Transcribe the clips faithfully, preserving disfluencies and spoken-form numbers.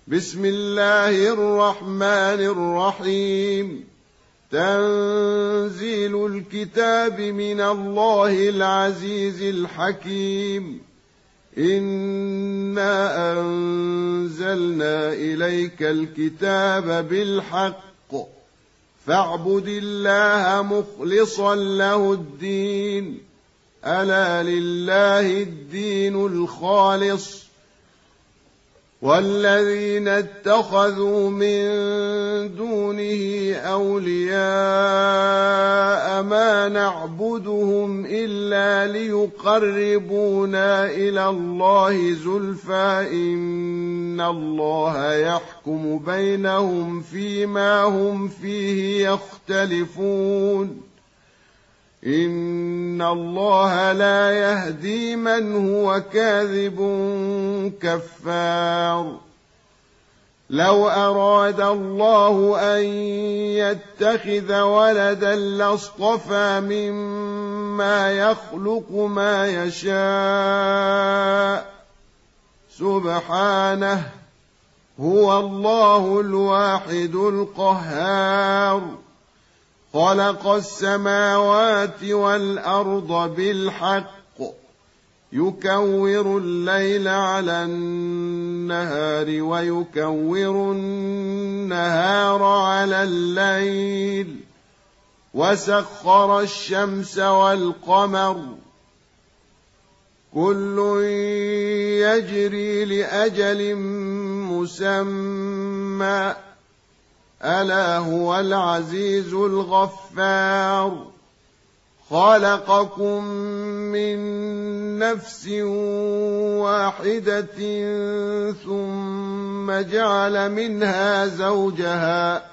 بسم الله الرحمن الرحيم. تنزيل الكتاب من الله العزيز الحكيم. إنا أنزلنا إليك الكتاب بالحق فاعبد الله مخلصا له الدين ألا لله الدين الخالص والذين اتخذوا من دونه أولياء ما نعبدهم إلا ليقربونا إلى الله زلفى إن الله يحكم بينهم فيما هم فيه يختلفون إن الله لا يهدي من هو كاذب كفار. لو أراد الله أن يتخذ ولدا لاصطفى مما يخلق ما يشاء سبحانه هو الله الواحد القهار. خلق السماوات والأرض بالحق يكور الليل على النهار ويكور النهار على الليل وسخر الشمس والقمر كل يجري لأجل مسمى ألا هو العزيز الغفار. خلقكم من نفس واحدة ثم جعل منها زوجها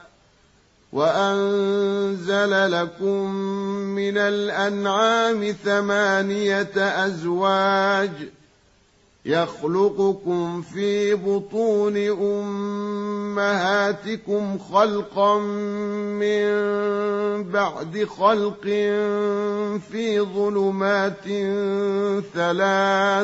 وأنزل لكم من الأنعام ثمانية أزواج يخلقكم في بطون أمهاتكم خلقا من بعد خلق في ظلمات ثلاث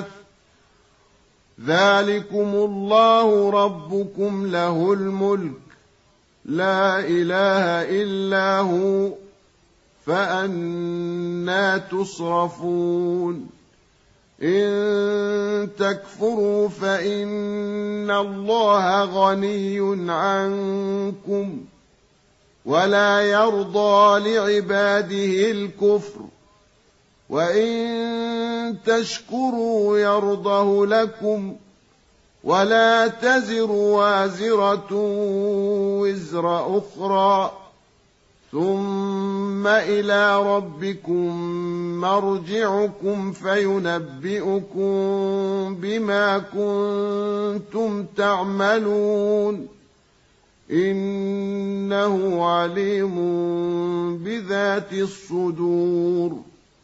ذلكم الله ربكم له الملك لا إله إلا هو فأنى تصرفون. إن تكفروا فإن الله غني عنكم ولا يرضى لعباده الكفر وإن تشكروا يرضه لكم ولا تزر وازرة وزر أخرى ثم إلى ربكم مرجعكم فينبئكم بما كنتم تعملون إنه عليم بذات الصدور.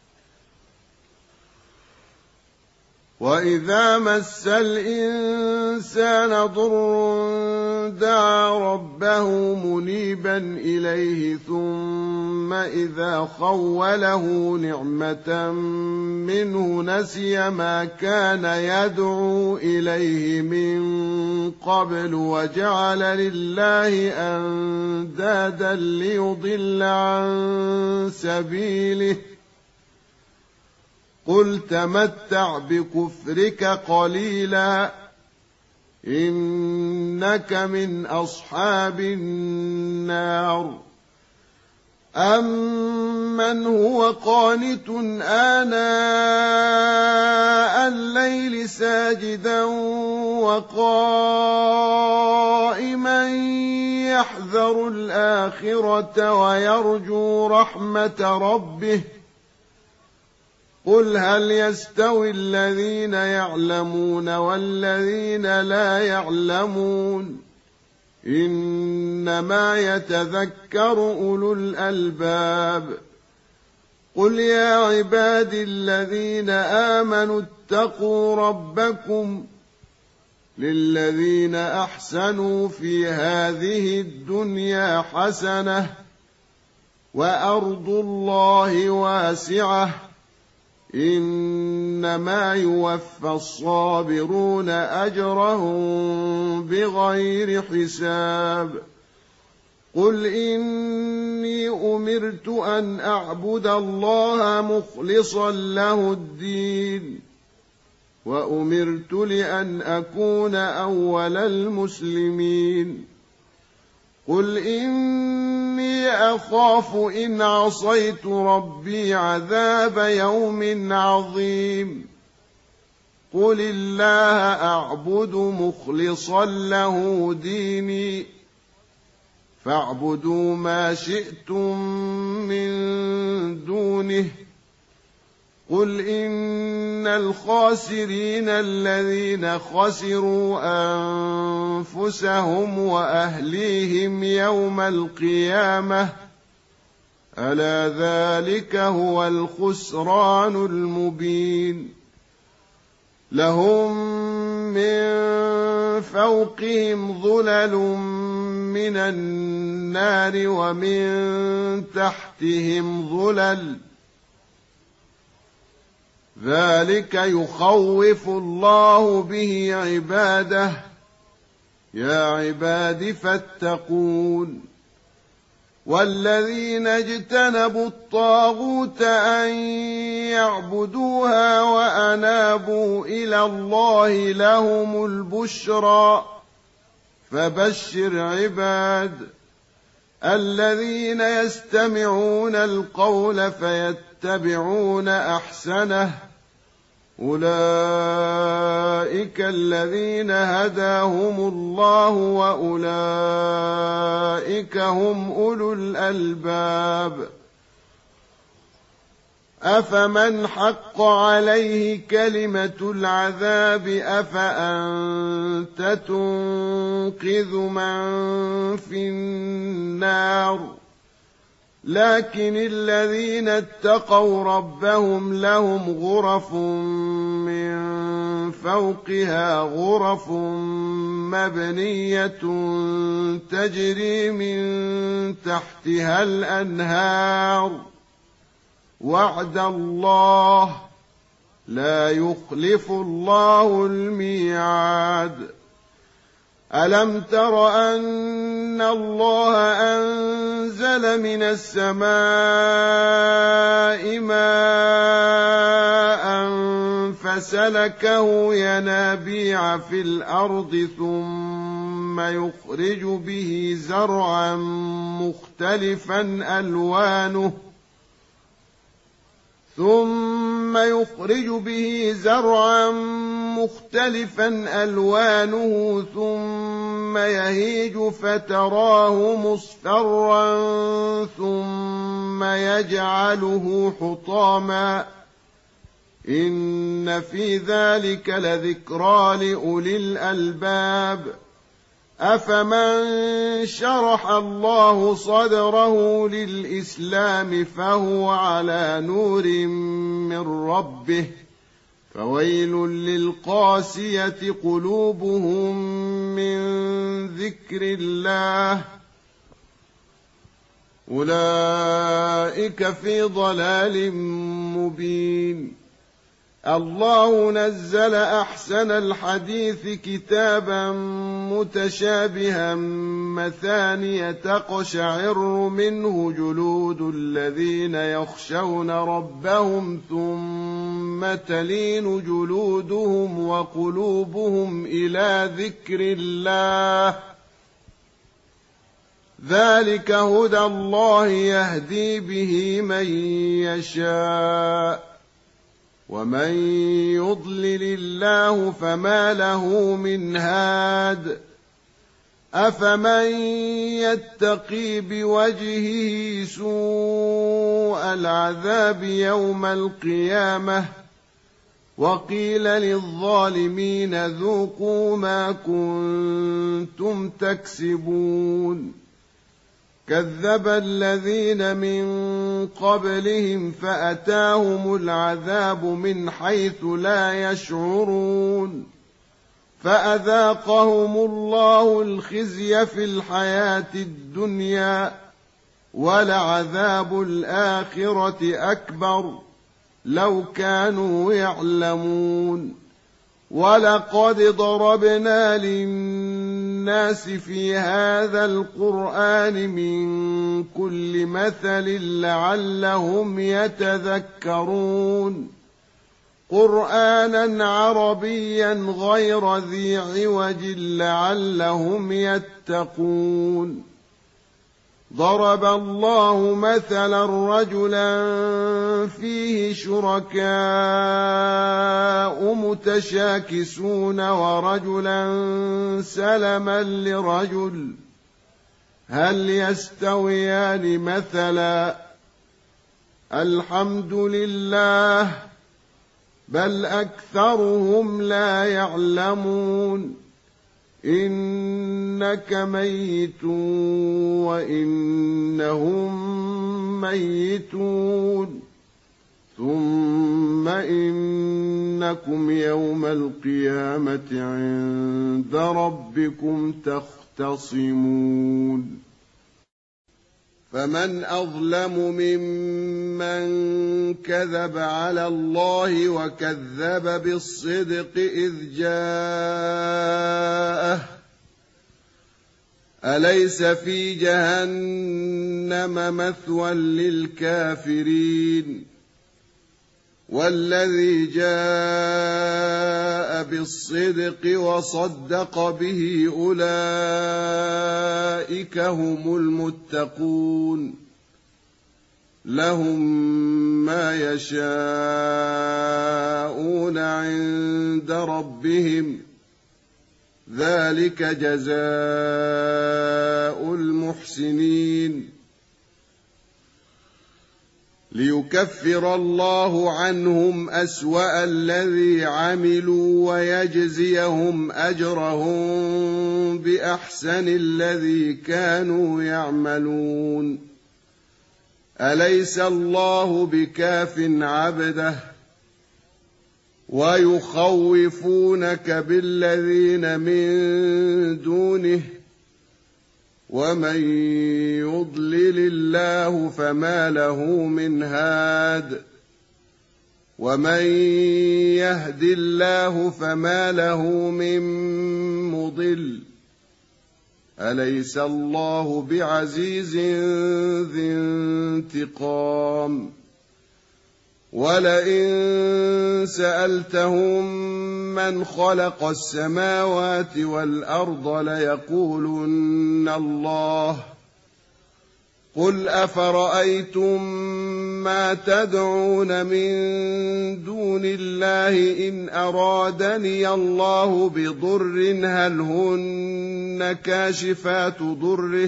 وإذا مس الإنسان ضر دعا ربه منيبا إليه ثم إذا خوله نعمة منه نسي ما كان يدعو إليه من قبل وجعل لله أندادا ليضل عن سبيله قل تمتع بكفرك قليلا إنك من أصحاب النار. أمن هو قانت آناء الليل ساجدا وقائما يحذر الآخرة ويرجو رحمة ربه قل هل يستوي الذين يعلمون والذين لا يعلمون إنما يتذكر أولو الألباب. قل يا عبادي الذين آمنوا اتقوا ربكم للذين أحسنوا في هذه الدنيا حسنة وأرض الله واسعة إنما يوفى الصابرون أجرهم بغير حساب قل إني أمرت أن أعبد الله مخلصا له الدين وأمرت لأن أكون أول المسلمين قل إني أخاف إن عصيت ربي عذاب يوم عظيم قل الله أعبد مخلصا له ديني فاعبدوا ما شئتم من دونه قل إن الخاسرين الذين خسروا أنفسهم وأهليهم يوم القيامة ألا ذلك هو الخسران المبين لهم من فوقهم ظلل من النار ومن تحتهم ظلل ذلك يخوف الله به عباده يا عباد فاتقون والذين اجتنبوا الطاغوت أن يعبدوها وأنابوا إلى الله لهم البشرى فبشر عباد الذين يستمعون القول فيتبعون أحسنه أولئك الذين هداهم الله وأولئك هم أولو الألباب أفمن حق عليه كلمة العذاب أفأنت تنقذ من في النار لكن الذين اتقوا ربهم لهم غرف من فوقها غرف مبنية تجري من تحتها الأنهار وعد الله لا يخلف الله الميعاد ألم تر أن الله أنزل من السماء ماء فسلكه ينابيع في الأرض ثم يخرج به زرعا مختلفا ألوانه ثم يخرج به زرعا مختلفا ألوانه ثم يهيج فتراه مصفرا ثم يجعله حطاما إن في ذلك لذكرى لأولي الألباب أفمن شرح الله صدره للإسلام فهو على نور من ربه فويل للقاسية قلوبهم من ذكر الله أولئك في ضلال مبين الله نزل أحسن الحديث كتابا متشابها مثانية تقشعر منه جلود الذين يخشون ربهم ثم تلين جلودهم وقلوبهم إلى ذكر الله ذلك هدى الله يهدي به من يشاء ومن يضلل الله فما له من هاد أفمن يتقي بوجهه سوء العذاب يوم القيامة وقيل للظالمين ذوقوا ما كنتم تكسبون كذب الذين من قبلهم فأتاهم العذاب من حيث لا يشعرون فأذاقهم الله الخزي في الحياة الدنيا ولعذاب الآخرة أكبر لو كانوا يعلمون ولقد ضربنا للناس في هذا القرآن من كل مثل لعلهم يتذكرون قرآنا عربيا غير ذي عوج لعلهم يتقون ضرب الله مثلا رجلا فيه شركاء متشاكسون ورجلا سلما لرجل هل يستويان مثلا الحمد لله بل أكثرهم لا يعلمون إنك ميت وإنهم ميتون ثم إنكم يوم القيامة عند ربكم تختصمون فمن أظلم ممن كذب على الله وكذب بالصدق إذ جاءه أليس في جهنم مثوى للكافرين والذي جاء بالصدق وصدق به أولئك هم المتقون لهم ما يشاءون عند ربهم ذلك جزاء المحسنين ليكفر الله عنهم أسوأ الذي عملوا ويجزيهم أجرهم بأحسن الذي كانوا يعملون أليس الله بكاف عبده ويخوفونك بالذين من دونه ومن يضلل الله فما له من هاد ومن يهد الله فما له من مضل أليس الله بعزيز ذي انتقام ولئن سألتهم من خلق السماوات والأرض ليقولن الله قل أفرأيتم ما تدعون من دون الله إن أرادني الله بضر هل هن كاشفات ضره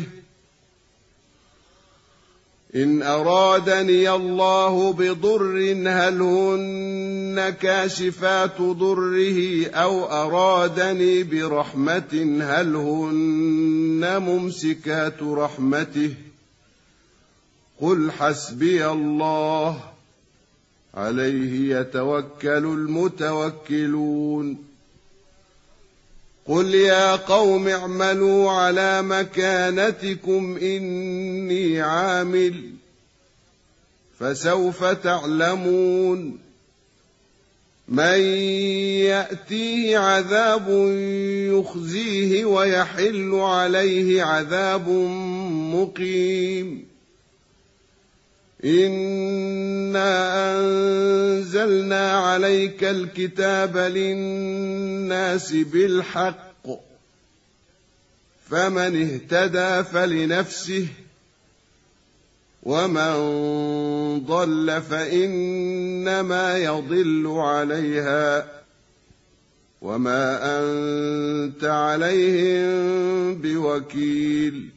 إن أرادني الله بضر هل هن كاشفات ضره أو أرادني برحمة هل هن ممسكات رحمته قل حسبي الله عليه يتوكل المتوكلون قل يا قوم اعملوا على مكانتكم إني عامل فسوف تعلمون من يأتيه عذاب يخزيه ويحل عليه عذاب مقيم إنا أنزلنا عليك الكتاب للناس بالحق فمن اهتدى فلنفسه ومن ضل فإنما يضل عليها وما أنت عليهم بوكيل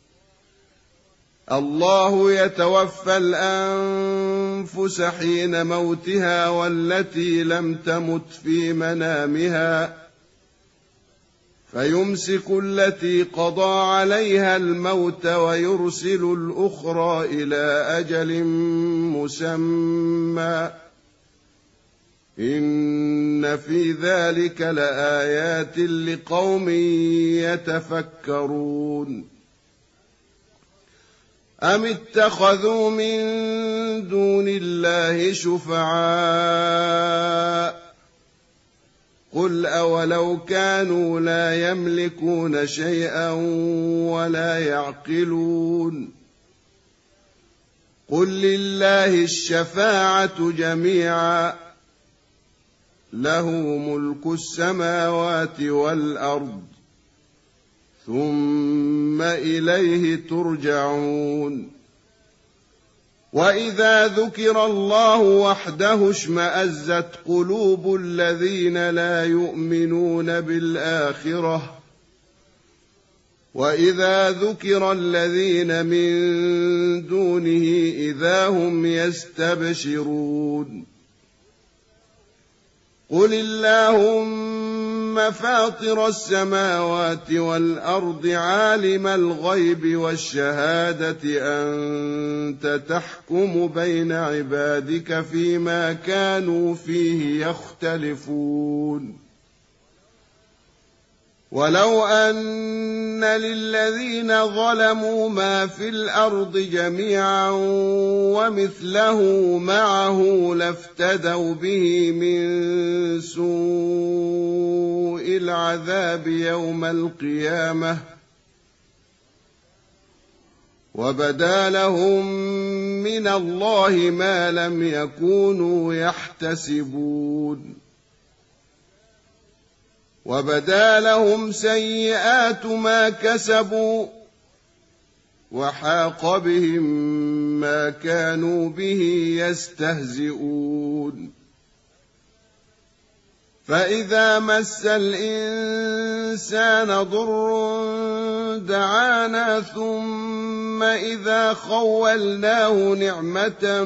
الله يتوفى الأنفس حين موتها والتي لم تمت في منامها فيمسك التي قضى عليها الموت ويرسل الأخرى إلى أجل مسمى إن في ذلك لآيات لقوم يتفكرون أم اتخذوا من دون الله شفعاء قل أولو كانوا لا يملكون شيئا ولا يعقلون قل لله الشفاعة جميعا له ملك السماوات والأرض ثم إليه ترجعون وإذا ذكر الله وحده اشمأزت قلوب الذين لا يؤمنون بالآخرة وإذا ذكر الذين من دونه إذا هم يستبشرون قل اللهم فاطر السماوات والأرض عالم الغيب والشهادة أنت تحكم بين عبادك فيما كانوا فيه يختلفون ولو أن للذين ظلموا ما في الأرض جميعا ومثله معه لافتدوا به من سوء العذاب يوم القيامة وبدا لهم من الله ما لم يكونوا يحتسبون وبدا لهم سيئات ما كسبوا وحاق بهم ما كانوا به يستهزئون فإذا مس الإنسان ضر دعانا ثم إذا خولناه نعمة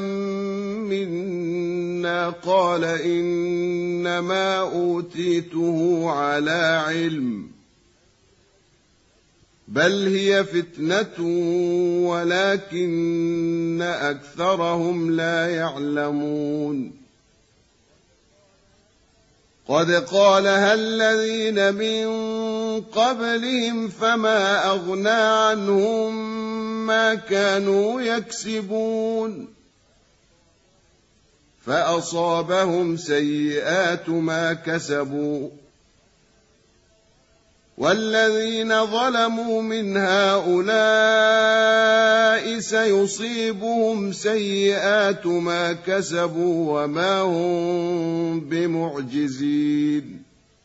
منا قال إنما أوتيته على علم بل هي فتنة ولكن أكثرهم لا يعلمون قد قالها الذين من قبلهم فما أغنى عنهم ما كانوا يكسبون فأصابهم سيئات ما كسبوا والذين ظلموا من هؤلاء سيصيبهم سيئات ما كسبوا وما هم بمعجزين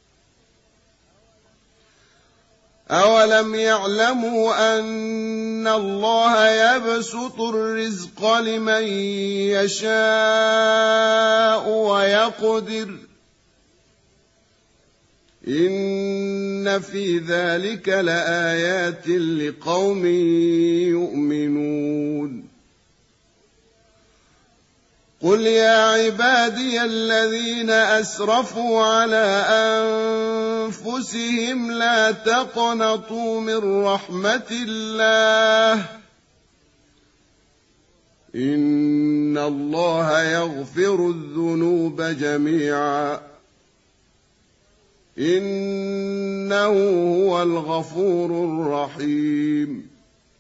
أولم يعلموا أن الله يبسط الرزق لمن يشاء ويقدر إن في ذلك لآيات لقوم يؤمنون قل يا عبادي الذين أسرفوا على أنفسهم لا تقنطوا من رحمة الله إن الله يغفر الذنوب جميعا إنه هو الغفور الرحيم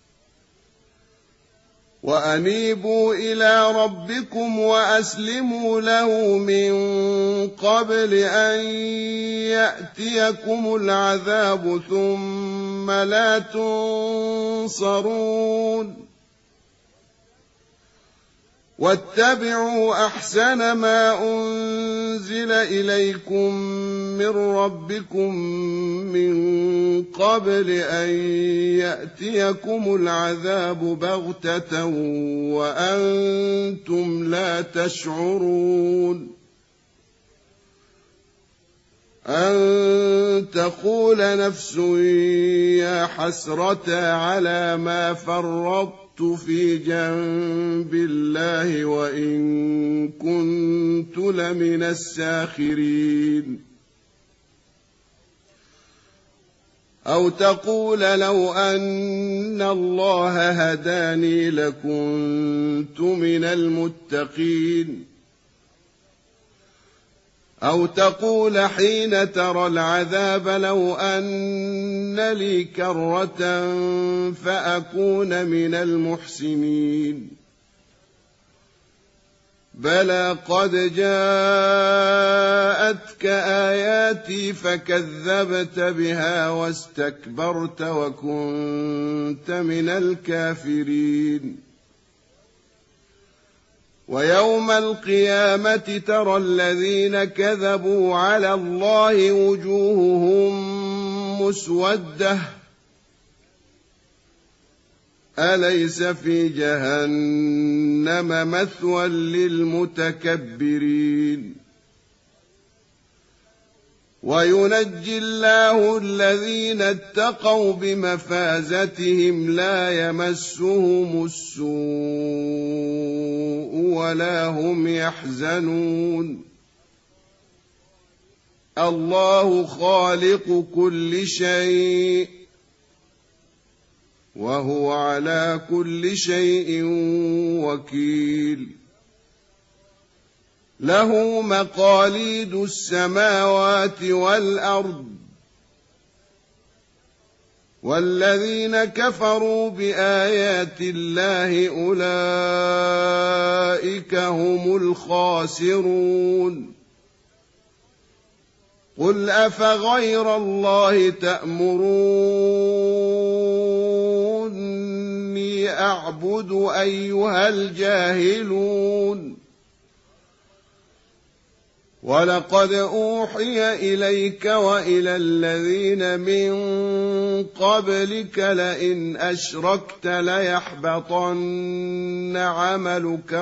وأنيبوا إلى ربكم وأسلموا له من قبل أن يأتيكم العذاب ثم لا تنصرون واتبعوا أحسن ما أنزل إليكم من ربكم من قبل أن يأتيكم العذاب بغتة وأنتم لا تشعرون أن تقول نفس يا حسرة على ما فرطت في جنب الله وإن كنت لمن الساخرين أو تقول لو أن الله هداني لكنت من المتقين أو تقول حين ترى العذاب لو أن لي كرة فأكون من المحسنين بلى قد جاءتك آياتي فكذبت بها واستكبرت وكنت من الكافرين ويوم القيامة ترى الذين كذبوا على الله وجوههم مسودة أليس في جهنم مثوى للمتكبرين وينجي الله الذين اتقوا بمفازتهم لا يمسهم السوء ولا هم يحزنون الله خالق كل شيء وهو على كل شيء وكيل له مقاليد السماوات والأرض والذين كفروا بآيات الله أولئك هم الخاسرون قل أفغير الله تأمروني أعبد أيها الجاهلون ولقد أوحي إليك وإلى الذين من قبلك لئن أشركت ليحبطن عملك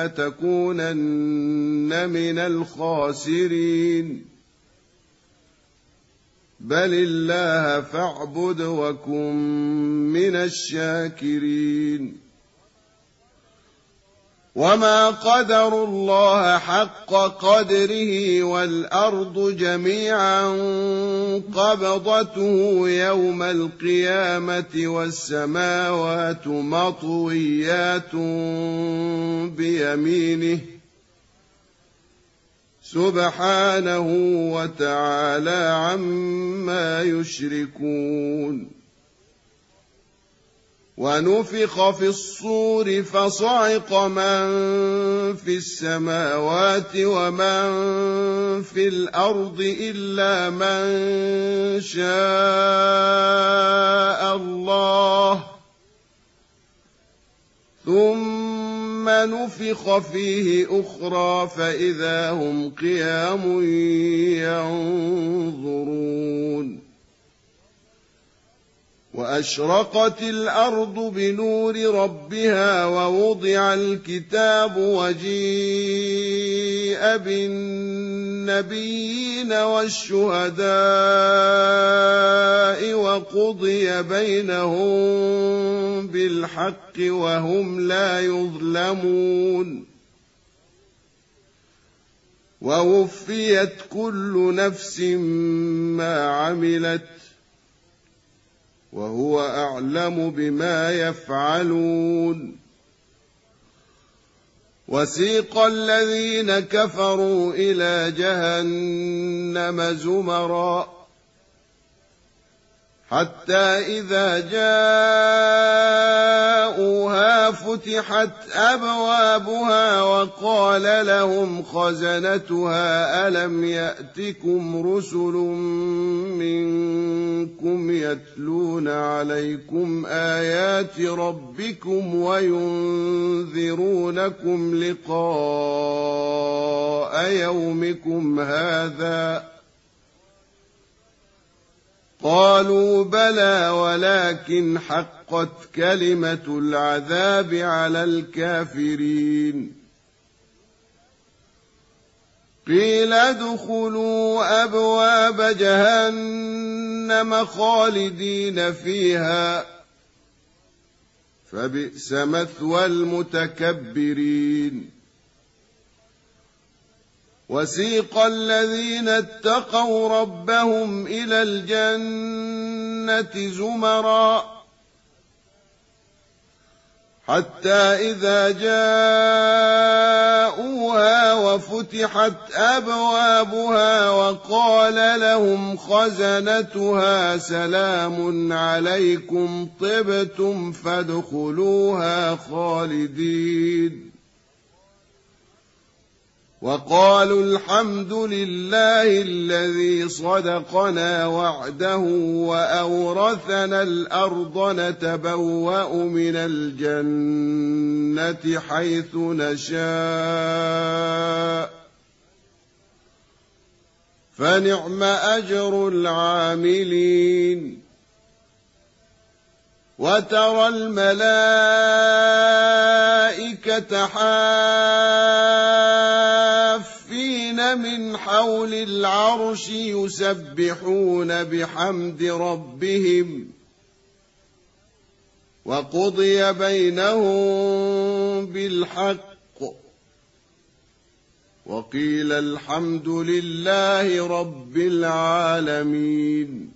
ولتكونن من الخاسرين بل الله فاعبد وكن من الشاكرين وما قدروا الله حق قدره والأرض جميعا قبضته يوم القيامة والسماوات مطويات بيمينه سبحانه وتعالى عما يشركون ونفخ في الصور فصعق من في السماوات ومن في الأرض إلا من شاء الله ثم نفخ فيه أخرى فإذا هم قيام ينظرون وأشرقت الأرض بنور ربها ووضع الكتاب وجيء بالنبيين والشهداء وقضي بينهم بالحق وهم لا يظلمون ووفيت كل نفس ما عملت وهو أعلم بما يفعلون وسيق الذين كفروا إلى جهنم زمرا حتى إذا جاءوها فتحت أبوابها وقال لهم خزنتها ألم يأتكم رسل منكم يتلون عليكم آيات ربكم وينذرونكم لقاء يومكم هذا قالوا بلى ولكن حقت كلمة العذاب على الكافرين قيل ادخلوا أبواب جهنم خالدين فيها فبئس مثوى المتكبرين وسيق الذين اتقوا ربهم إلى الجنة زمرا حتى إذا جاءوها وفتحت أبوابها وقال لهم خزنتها سلام عليكم طبتم فادخلوها خالدين وقالوا الحمد لله الذي صدقنا وعده وأورثنا الأرض نتبوأ من الجنة حيث نشاء فنعم أجر العاملين وترى الملائكة حافين من حول العرش يسبحون بحمد ربهم وقضي بينهم بالحق وقيل الحمد لله رب العالمين.